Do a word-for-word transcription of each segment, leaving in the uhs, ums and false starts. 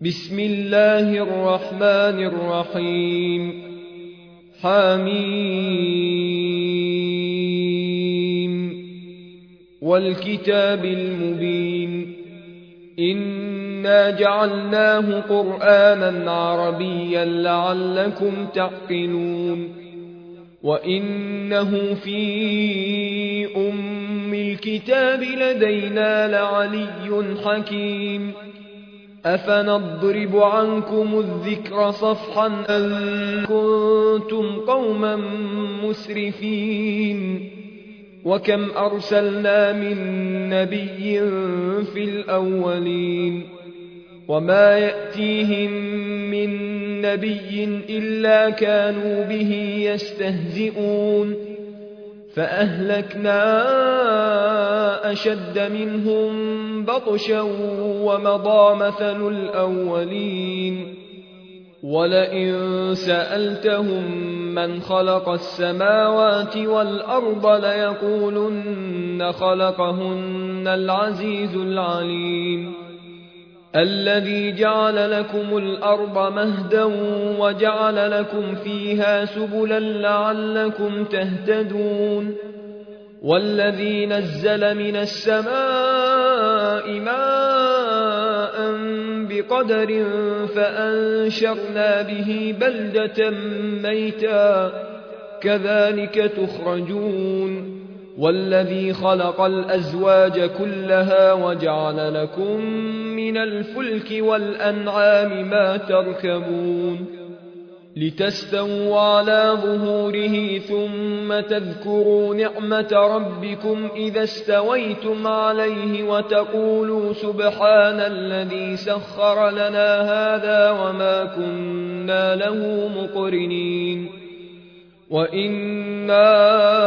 بسم الله الرحمن الرحيم حميم والكتاب المبين إنا جعلناه قرآنا عربيا لعلكم تعقلون وإنه في أم الكتاب لدينا لعلي حكيم أفنضرب عنكم الذكر صفحا أن كنتم قوما مسرفين وكم أرسلنا من نبي في الأولين وما يأتيهم من نبي إلا كانوا به يستهزئون فأهلكنا أشد منهم بطشا ومضى مثل الأولين ولئن سألتهم من خلق السماوات والأرض ليقولن خلقهن العزيز العليم الذي جعل لكم الأرض مهدا وجعل لكم فيها سبلا لعلكم تهتدون والذي نزل من السماء ماء بقدر فأنشرنا به بلدة ميتا كذلك تخرجون والذي خلق الأزواج كلها وجعل لكم من الفلك والأنعام ما تركبون لتستووا على ظهوره ثم تذكروا نعمة ربكم إذا استويتم عليه وتقولوا سبحان الذي سخر لنا هذا وما كنا له مقرنين وإنا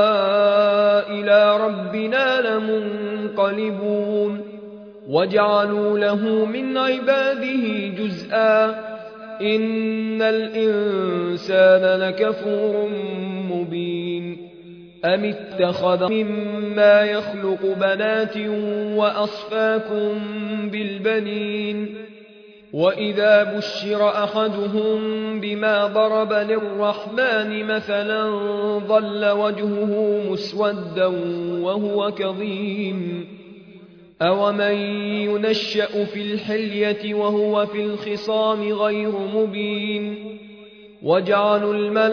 إلى ربنا لمنقلبون وجعلوا له من عباده جزءا إن الإنسان لكفور مبين أم اتخذ مما يخلق بنات وأصفاكم بالبنين وإذا بشر أحدهم بما ضرب للرحمن مثلا ظل وجهه مسودا وهو كظيم أومن ينشأ في الحلية وهو في الخصام غير مبين وجعلوا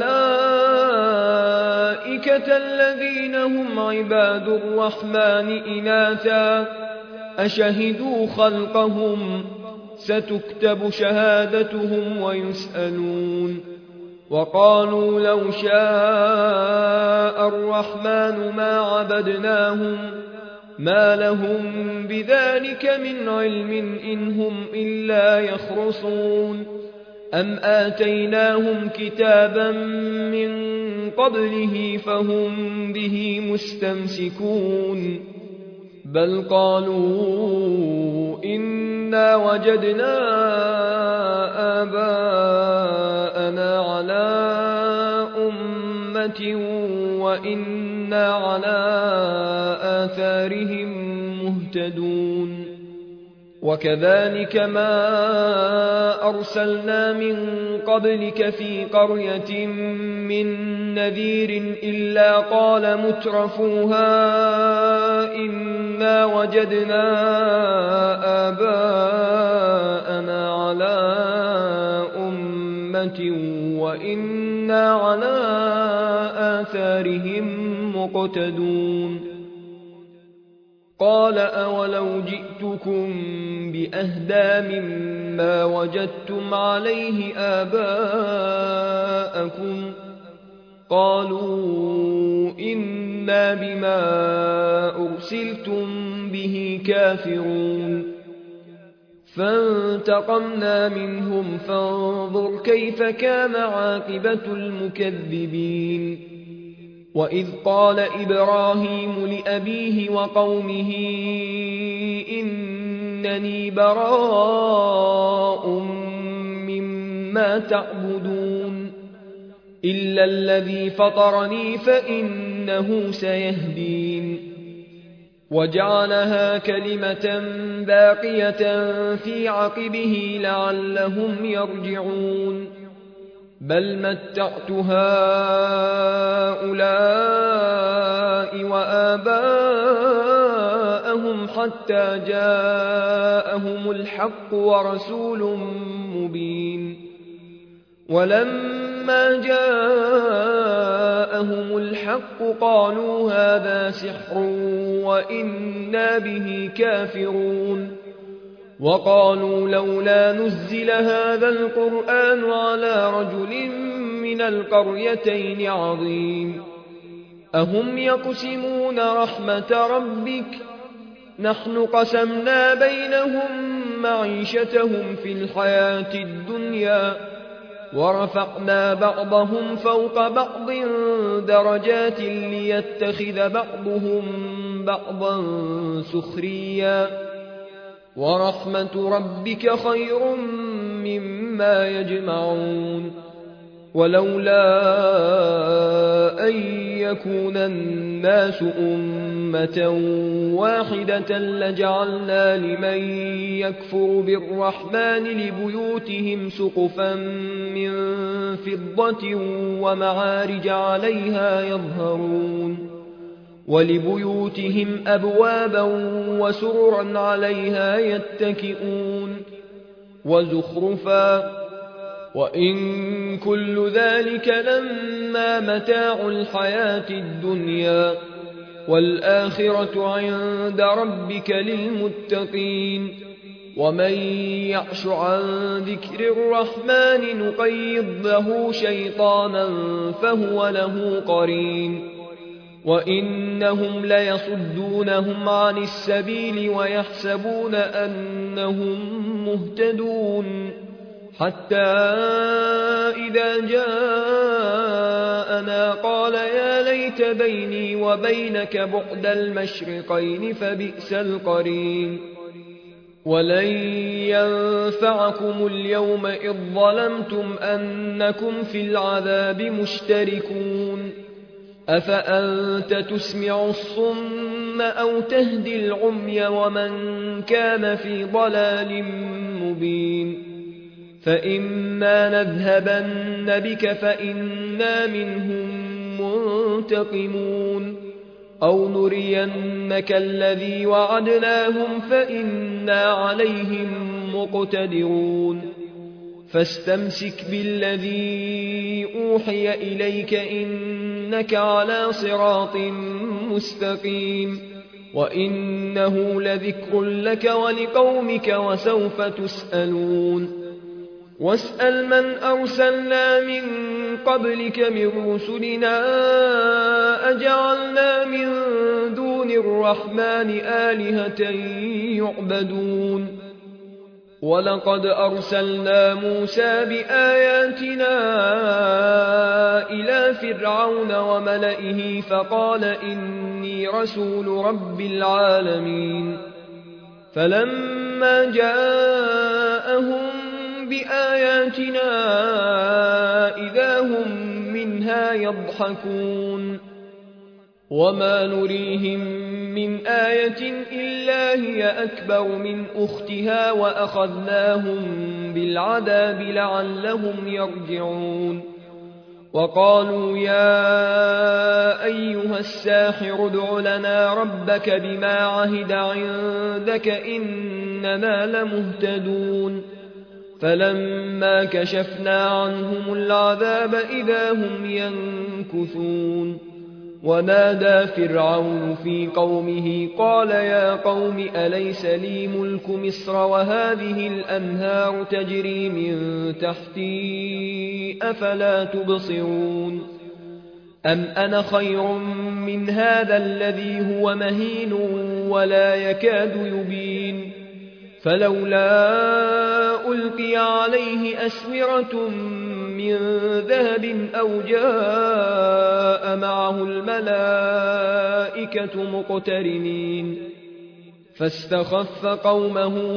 الملائكة الذين هم عباد الرحمن إناثا أشهدوا خلقهم ستكتب شهادتهم ويسألون وقالوا لو شاء الرحمن ما عبدناهم ما لهم بذلك من علم إن هم إلا يخرصون أم آتيناهم كتابا من قبله فهم به مستمسكون بل قالوا إنا وجدنا آباءنا على أمة وإنا على آثارهم مهتدون وكذلك ما أرسلنا من قبلك في قرية من نذير إلا قال مترفوها إنا وجدنا آباءنا على أمة وإنا على آثارهم مقتدون قال أولو جئتكم بأهدى مما وجدتم عليه آباءكم قالوا إنا بما أرسلتم به كافرون فانتقمنا منهم فانظر كيف كان عاقبة المكذبين وإذ قال إبراهيم لأبيه وقومه إنني براء مما تعبدون إلا الذي فطرني فإنه سيهدين وجعلها كلمة باقية في عقبه لعلهم يرجعون بل متعت هؤلاء وآباءهم حتى جاءهم الحق ورسول مبين ولما جاءهم الحق قالوا هذا سحر وإنا به كافرون وقالوا لولا نزل هذا القرآن على رجل من القريتين عظيم أهم يقسمون رحمة ربك نحن قسمنا بينهم معيشتهم في الحياة الدنيا ورفعنا بعضهم فوق بعض درجات ليتخذ بعضهم بعضا سخريا ورحمة ربك خير مما يجمعون ولولا أن يكون الناس أمة واحدة لجعلنا لمن يكفر بالرحمن لبيوتهم سقفا من فضة ومعارج عليها يظهرون ولبيوتهم أبوابا وسررا عليها يتكئون وزخرفا وإن كل ذلك لما متاع الحياة الدنيا والآخرة عند ربك للمتقين ومن يعش عن ذكر الرحمن نقيض له شيطانا فهو له قرين وإنهم ليصدونهم عن السبيل ويحسبون أنهم مهتدون حتى إذا جاءنا قال يا ليت بيني وبينك بعد المشرقين فبئس القرين ولن ينفعكم اليوم إذ ظلمتم أنكم في العذاب مشتركون أفأنت تسمع الصم أو تهدي العمي ومن كان في ضلال مبين فإما نذهبن بك فإنا منهم منتقمون أو نرينك الذي وعدناهم فإنا عليهم مقتدرون فاستمسك بالذي أوحي إليك إنك على صراط مستقيم وإنه لذكر لك ولقومك وسوف تسألون واسأل من أرسلنا من قبلك من رسلنا أجعلنا من دون الرحمن آلهة يعبدون ولقد أرسلنا موسى بآياتنا إلى فرعون وملئه فقال إني رسول رب العالمين فلما جاءهم بآياتنا إذا هم منها يضحكون وما نريهم من آية إلا هي أكبر من أختها وأخذناهم بالعذاب لعلهم يرجعون وقالوا يا أيها الساحر ادع لنا ربك بما عهد عندك إننا لمهتدون فلما كشفنا عنهم العذاب إذا هم ينكثون ونادى فرعون في قومه قال يا قوم أليس لي ملك مصر وهذه الأنهار تجري من تحتي أفلا تبصرون أم أنا خير من هذا الذي هو مهين ولا يكاد يبين فلولا ألقي عليه أسورة من ذهب أو جاء معه الملائكة مقترنين فاستخف قومه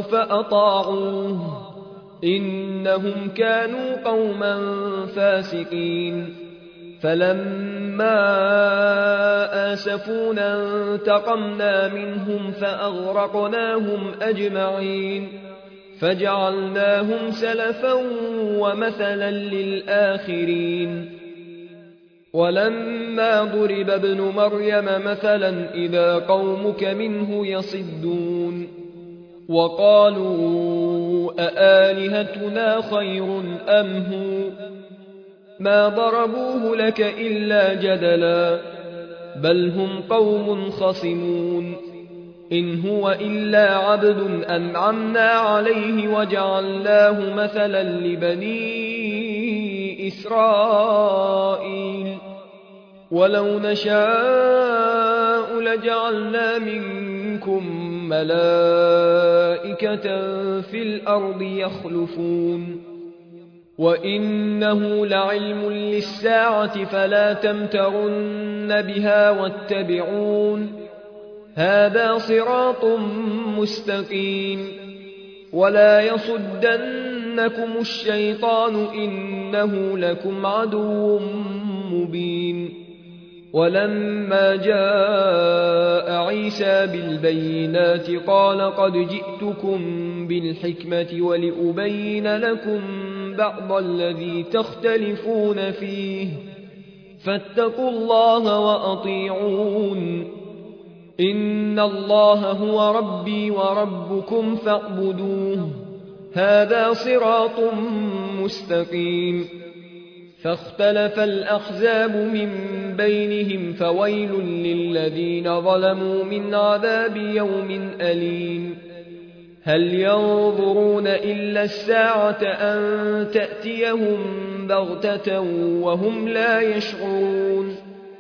فلما آسفونا انتقمنا منهم فأغرقناهم أجمعين فجعلناهم سلفا ومثلا للآخرين ولما ضرب ابن مريم مثلا إذا قومك منه يصدون وقالوا أآلهتنا خير أم هو ما ضربوه لك إلا جدلا بل هم قوم خصمون إن هو إلا عبد أنعمنا عليه وجعلناه مثلا لبني إسرائيل ولو نشاء لجعلنا منكم ملائكة في الأرض يخلفون وإنه لعلم للساعة فلا تمترن بها واتبعون هذا صراط مستقيم ولا يصدنكم الشيطان إنه لكم عدو مبين ولما جاء عيسى بالبينات قال قد جئتكم بالحكمة ولأبين لكم بعض الذي تختلفون فيه فاتقوا الله وأطيعون إن الله هو ربي وربكم فاعبدوه هذا صراط مستقيم فاختلف الأحزاب من بينهم فويل للذين ظلموا من عذاب يوم أليم هل ينظرون إلا الساعة أن تأتيهم بغتة وهم لا يشعرون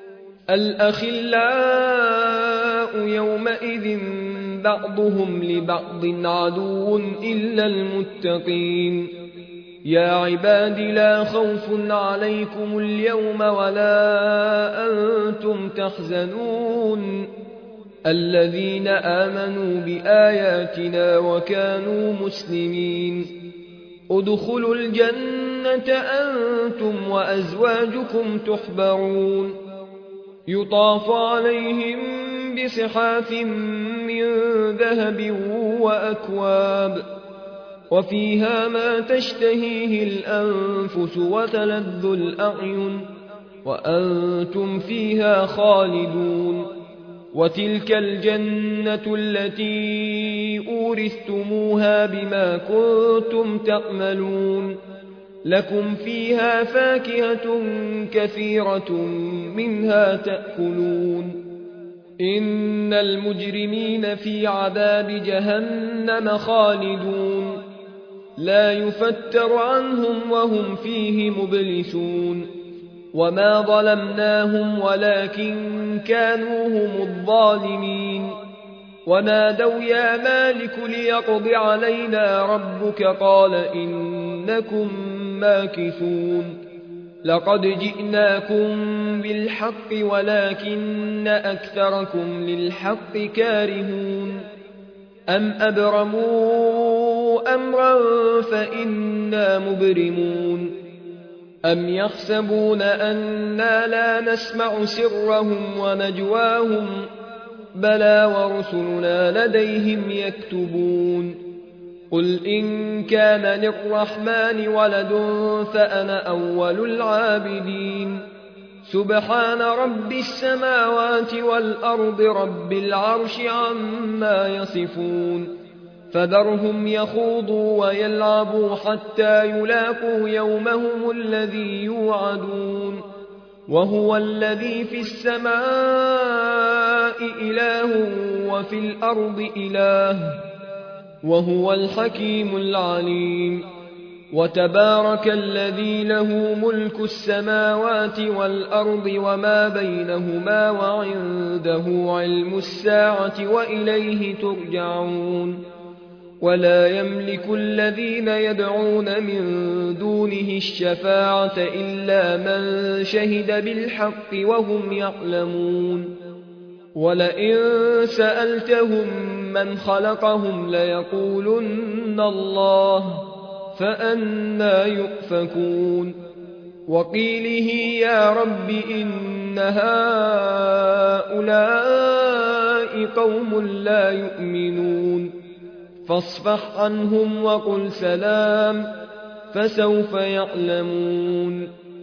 الأخلاء يومئذ بعضهم لبعض عدو إلا المتقين يا عباد لا خوف عليكم اليوم ولا أنتم تحزنون الذين آمنوا بآياتنا وكانوا مسلمين ادخلوا الجنة أنتم وأزواجكم تحبرون يطاف عليهم بصحاف من ذهب وأكواب وفيها ما تشتهيه الأنفس وتلذ الأعين وأنتم فيها خالدون وتلك الجنة التي أورثتموها بما كنتم تعملون لكم فيها فاكهة كثيرة منها تأكلون إن المجرمين في عذاب جهنم خالدون لا يفتر عنهم وهم فيه مبلسون وما ظلمناهم ولكن كانوا هم الظالمين ونادوا يا مالك ليقض علينا ربك قال إنكم ماكثون لقد جئناكم بالحق ولكن أكثركم للحق كارهون أم أبرموا أمرا فإنا مبرمون أم يحسبون أنا لا نسمع سرهم ونجواهم بلى ورسلنا لديهم يكتبون قل إن كان للرحمن ولد فأنا أول العابدين سبحان رب السماوات والأرض رب العرش عما يصفون فذرهم يخوضوا ويلعبوا حتى يلاقوا يومهم الذي يوعدون وهو الذي في السماء إله وفي الأرض إله وهو الحكيم العليم وتبارك الذي له ملك السماوات والأرض وما بينهما وعنده علم الساعة وإليه ترجعون ولا يملك الذين يدعون من دونه الشفاعة إلا من شهد بالحق وهم يعلمون ولئن سألتهم من خلقهم ليقولن الله فأنى يؤفكون وقيله يا رب إن هؤلاء قوم لا يؤمنون فاصفح عنهم وقل سلام فسوف يعلمون